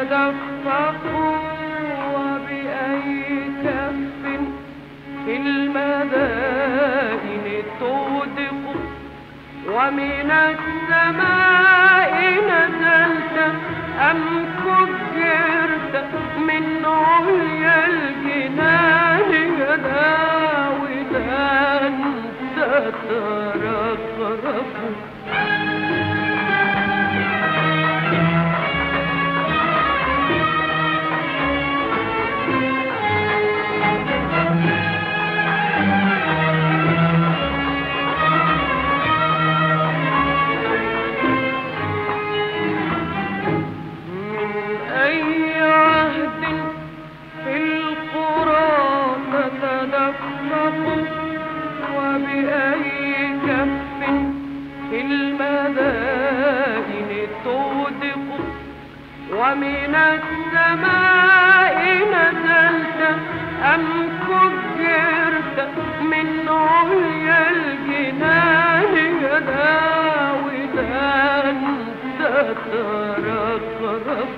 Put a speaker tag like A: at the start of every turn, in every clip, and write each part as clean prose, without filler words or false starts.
A: تدفقوا وبأي كف في المدائن تودق ومن السماء نزلت أم كبرت من عليا الجنان يداودا تترقرق وبأي كف في المدائن تودق ومن السماء نزلت أم كبرت من عليا الجنان يداودا تترقرق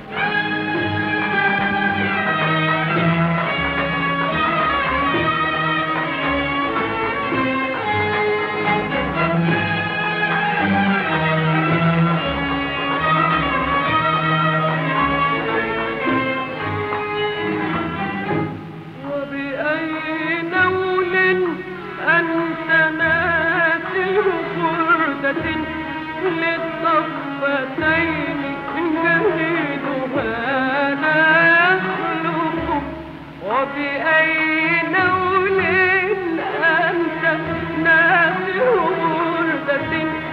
A: للضفتين جديدها لا يخلق وبأي نول أنت ناسه بردة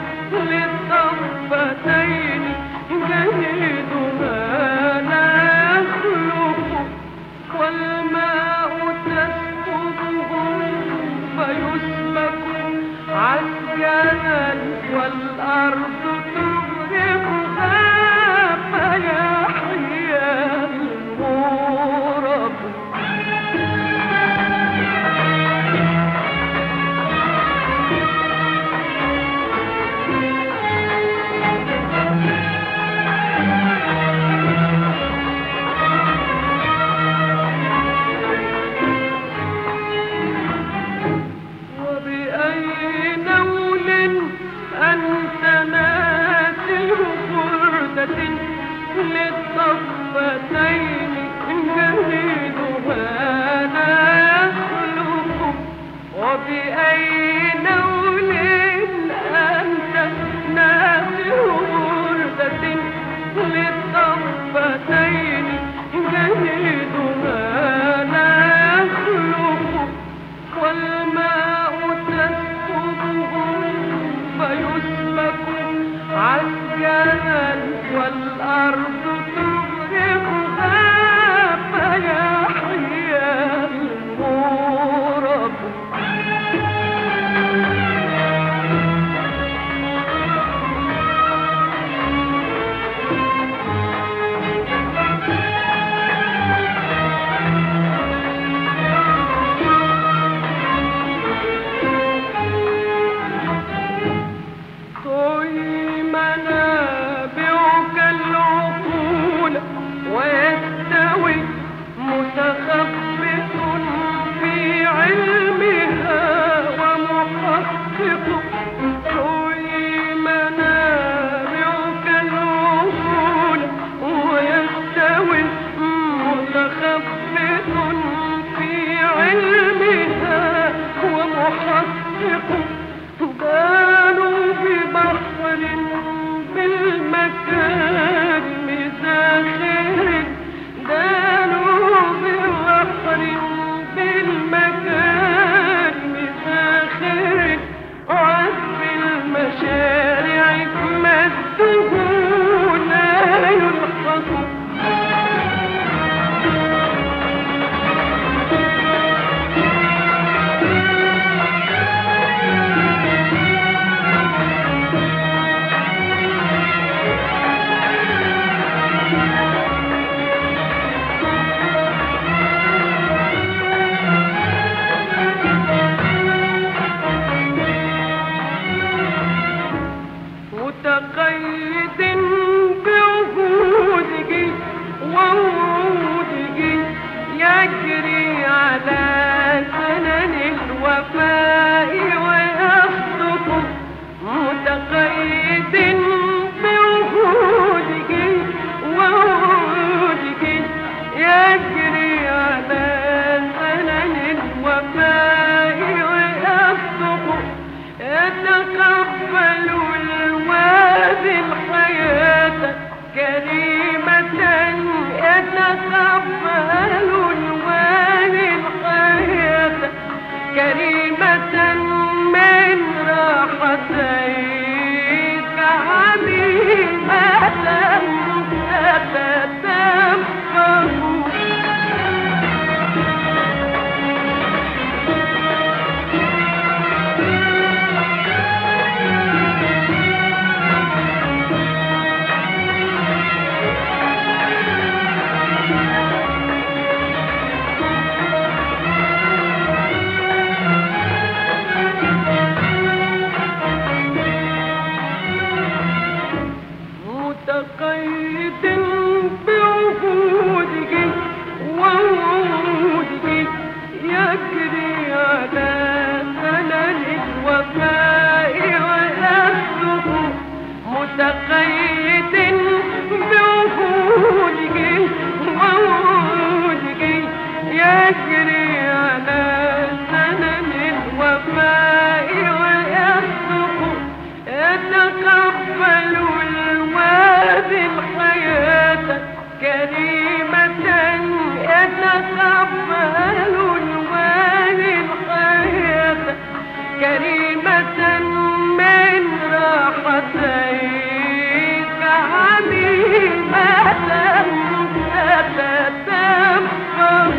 A: للضفتين جديدها لا يخلق والماء تسكبه فيسبك عسكرا والأرض تغرقها فيحيا المغرب وبأي نول أنت ناسه بردة للضفتين جديدها لا يخلق وبأي نول أنت ناسه بردة للضفتين جديدها لا يخلق والماء تسكبه فيسبك عسكرا والأرض تغرقها فيحيا المغرب الوفاء ويصدق متقيد بوجودك ووجودك يجري على سنن الوفاء ويصدق يتقبل الوادي الحياة كريمة يتقبل الوادي الحياة كريمة من راحتيك عظيمة تتدفق متقيد بوجودك ووجودك يجري على سنن الوفاء ويصدق متقيد بوجودك ووجودك يجري على سنن الوفاء ويصدق يتقبل الوادي الحياة كريمة يتقبل الوادي الحياة كريمة من راحتيك عظيمة تتدفق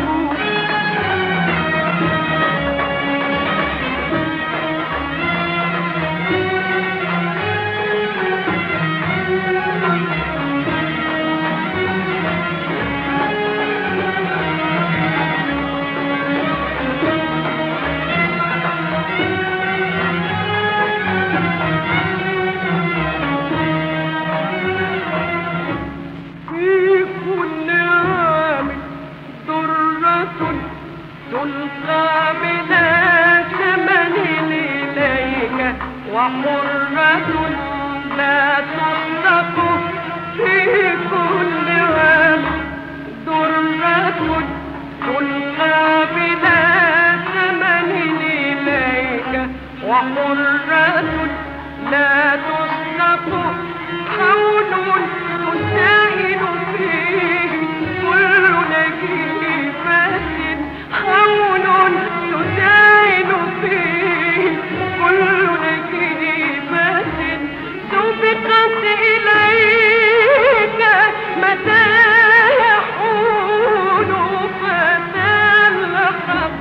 A: تلقى بلا ثمن إليك وحرة لا تصدق في كل عام درة تلقى بلا ثمن إليك وحرة لا تصدق حول تسائل فيه كل نجيبة حول تسائل فيه كل نجيبة سبقت إليك متى يحول فتلحق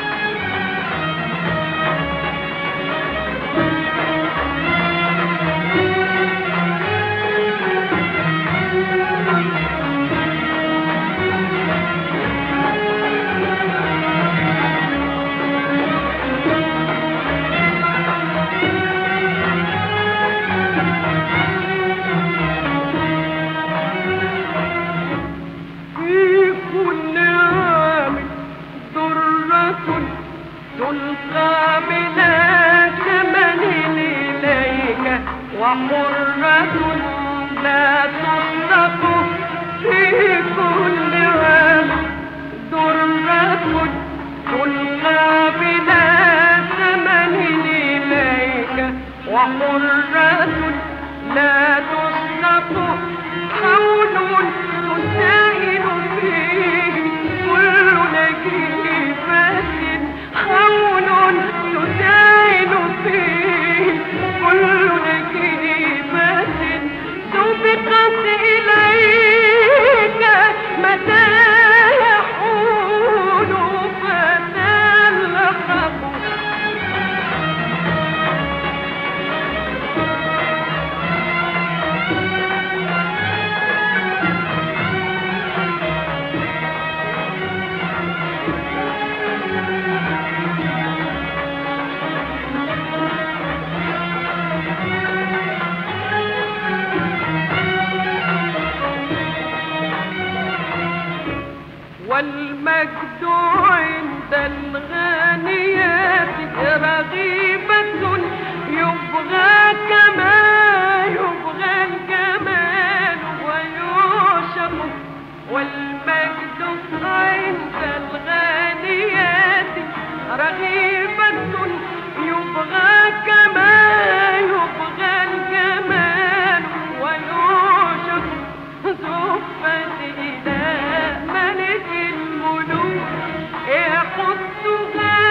A: تلقى بلا ثمن إليك وحرة لا تصدق في كل عام درة تلقى بلا ثمن إليك وحرة لا تصدق حول تسائل فيه كل نجيبة حول تسائل فيه كل نجيبة سبقت إليك متى يحول فتلحق والمجد عند عند الغانيات رغيبة يبغى كما يبغى الجمال ويعشق والمجد عند الغانيات رغيبة يبغى كما يبغى الجمال ويعشق زفت إلى ملك الملوك يحطها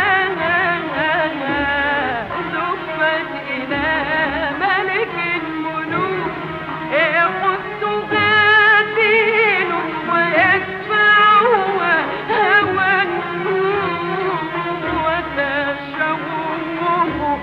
A: زفت إلى ملك الملوك يحطها دين ويدفعها هوى وتشوه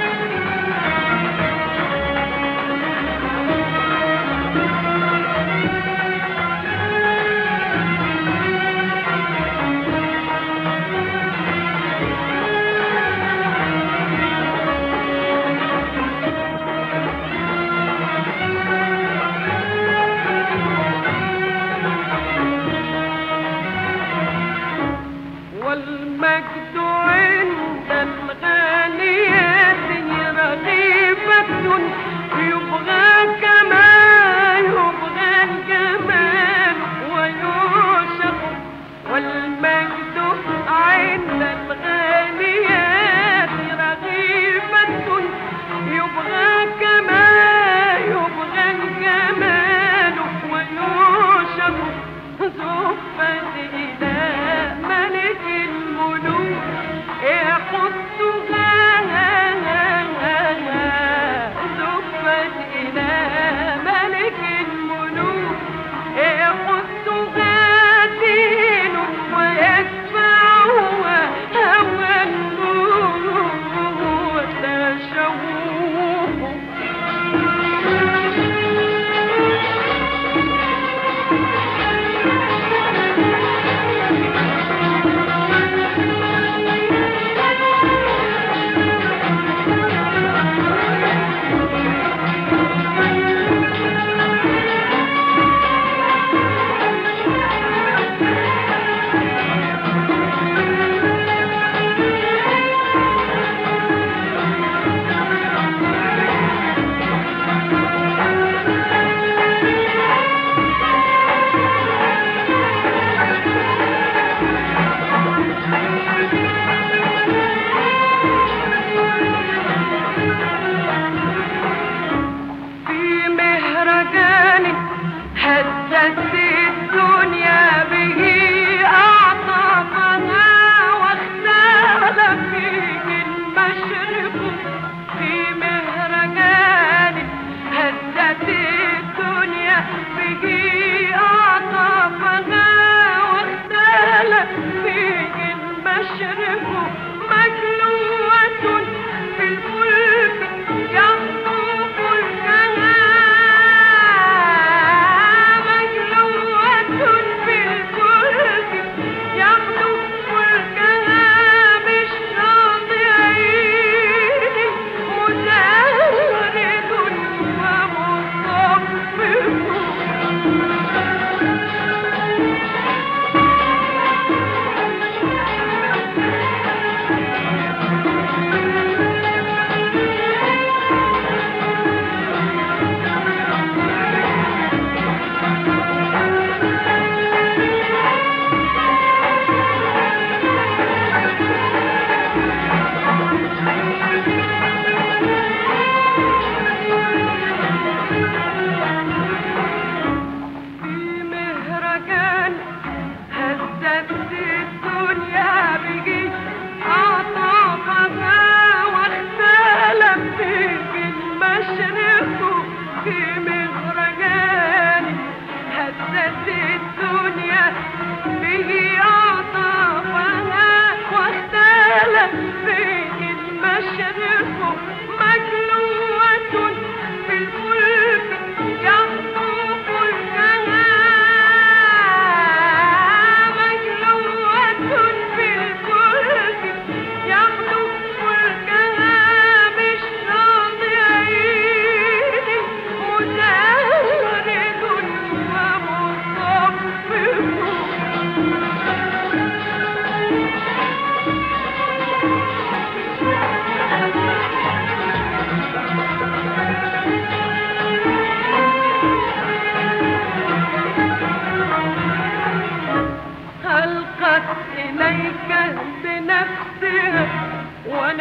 A: والمجد عند الغانيات رغيبة يبغى كما يبغى الجمال ويعشق والمجد عند الغانيات رغيبة يبغى كما يبغى الجمال ويعشق زفت إلى ملك الملوك يحطها زفت إلى ملك الملوك يحطها دين ويدفعها هوى وتشوه هزت الدنيا به أعطافها واختال فيه المشرق في مهرجان هزت الدنيا به أعطافها واختال فيه المشرق مجلوة في الفلك يخطف الكهان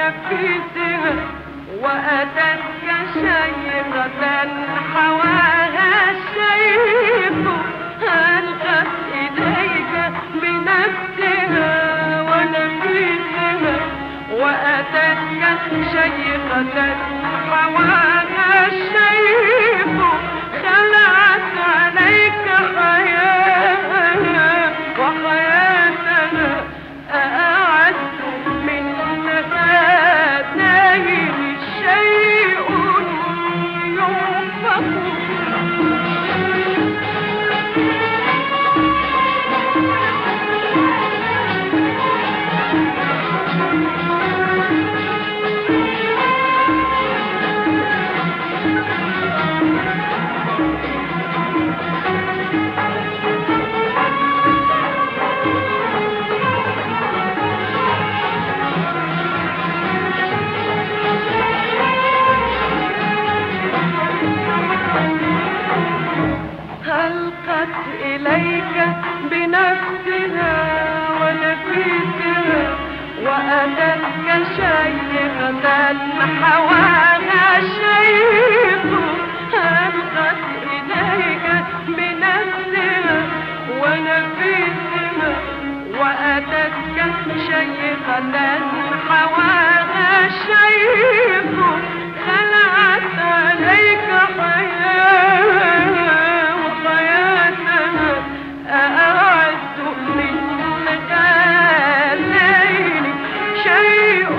A: ونفيسها وأتتك شيخة حواها الشيخ ألقت إليك بنفسها ونفيسها وأتتك شيخة حواها الشيخ خلعت عليك حياها وحياتنا أعز من هاتين شيء ينفق ألقت إليك بنفسها ونفيسها وأتتك شيخة حواها الشيخ ألقت إليك بنفسها ونفيسها وأتتك شيخة حواها الشيخ خلعت عليك حياها أعز من هذين شيء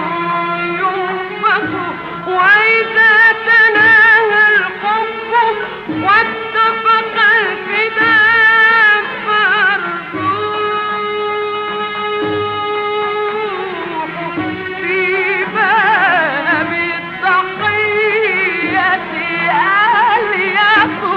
A: ينفق وإذا تناهى الحب واتفق الفداء فالروح في باب الضحية أليق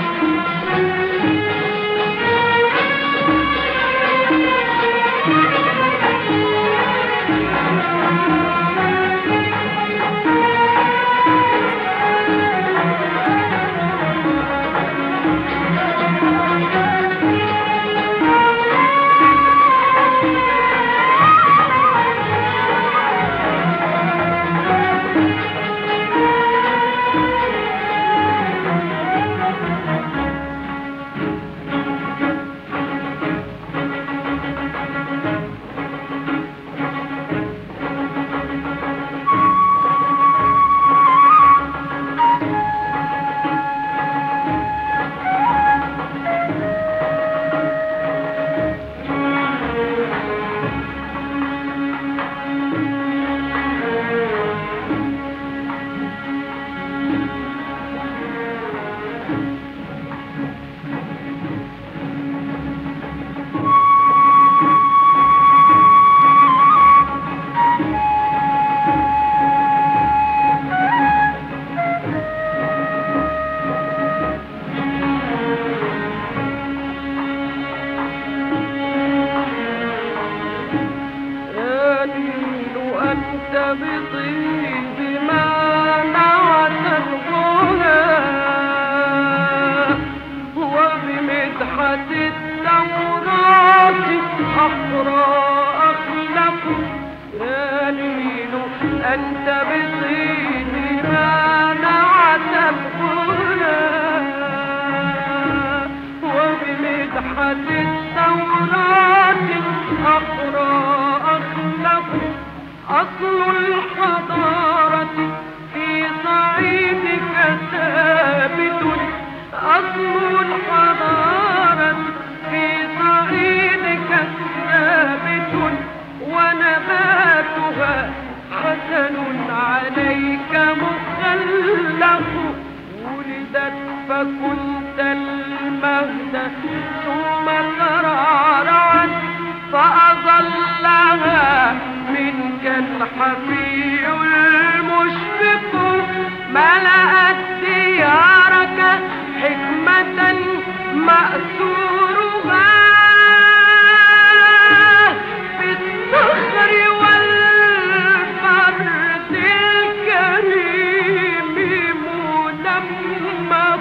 A: بطيب ما نعت الغنى وبمدحة التوراة أحرى أخلق يا نيل أنت بطيب ما نعت الغنى وبمدحة التوراة أحرى أخلق أصل الحضارة في صعيدك ثابت أصل الحضارة في صعيدك ثابت ونباتها حسن عليك مخلق ولدت فكنت المهد ثم ترعرعت فأظلها منك الحفي المشفق ملأت ديارك حكمة مأثورها في الصخر والفرد الكريم منمه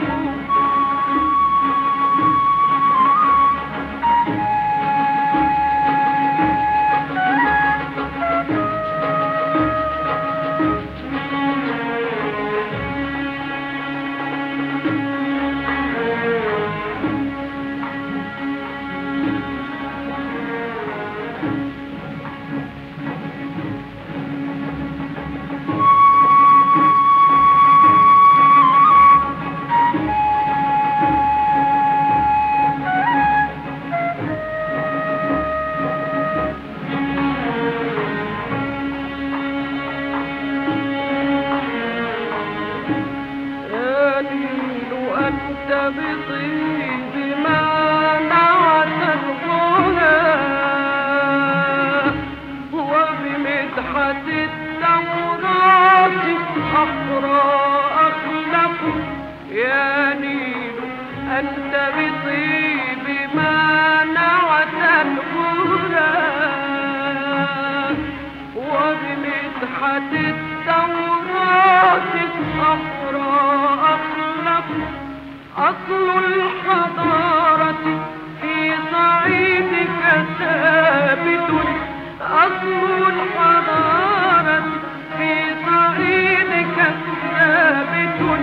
A: شريعة التوراة الصفراء أخلق. أصل الحضارة في صعيدك ثابت، أصل الحضارة في صعيدك ثابت،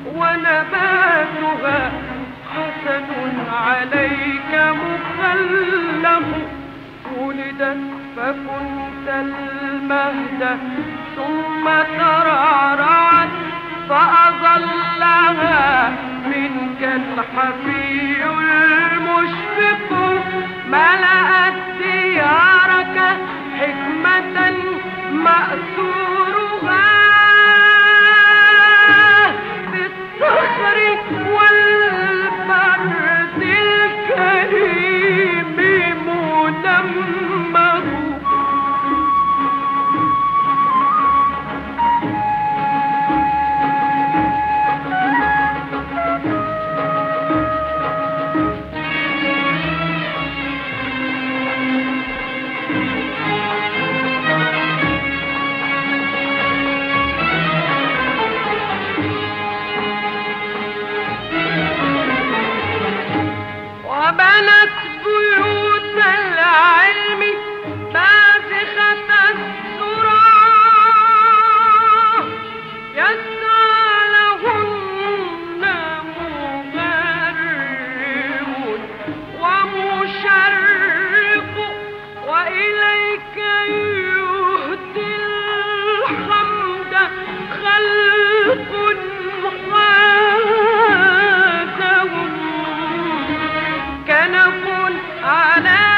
A: ونباتها حسن عليك مخلف. ولدت فكنت المهد ثم ترعرعت فأظلها منك الحفي المشفق. ملأت ديارك حكمة مأثورها بالصخر والبرد الكريم مدمر. وبنت بيوت العلم بازخة السرى، يسعى لهن مغرب ومشرق، وإليك يهدي الحمد خلق حازهم. كنف على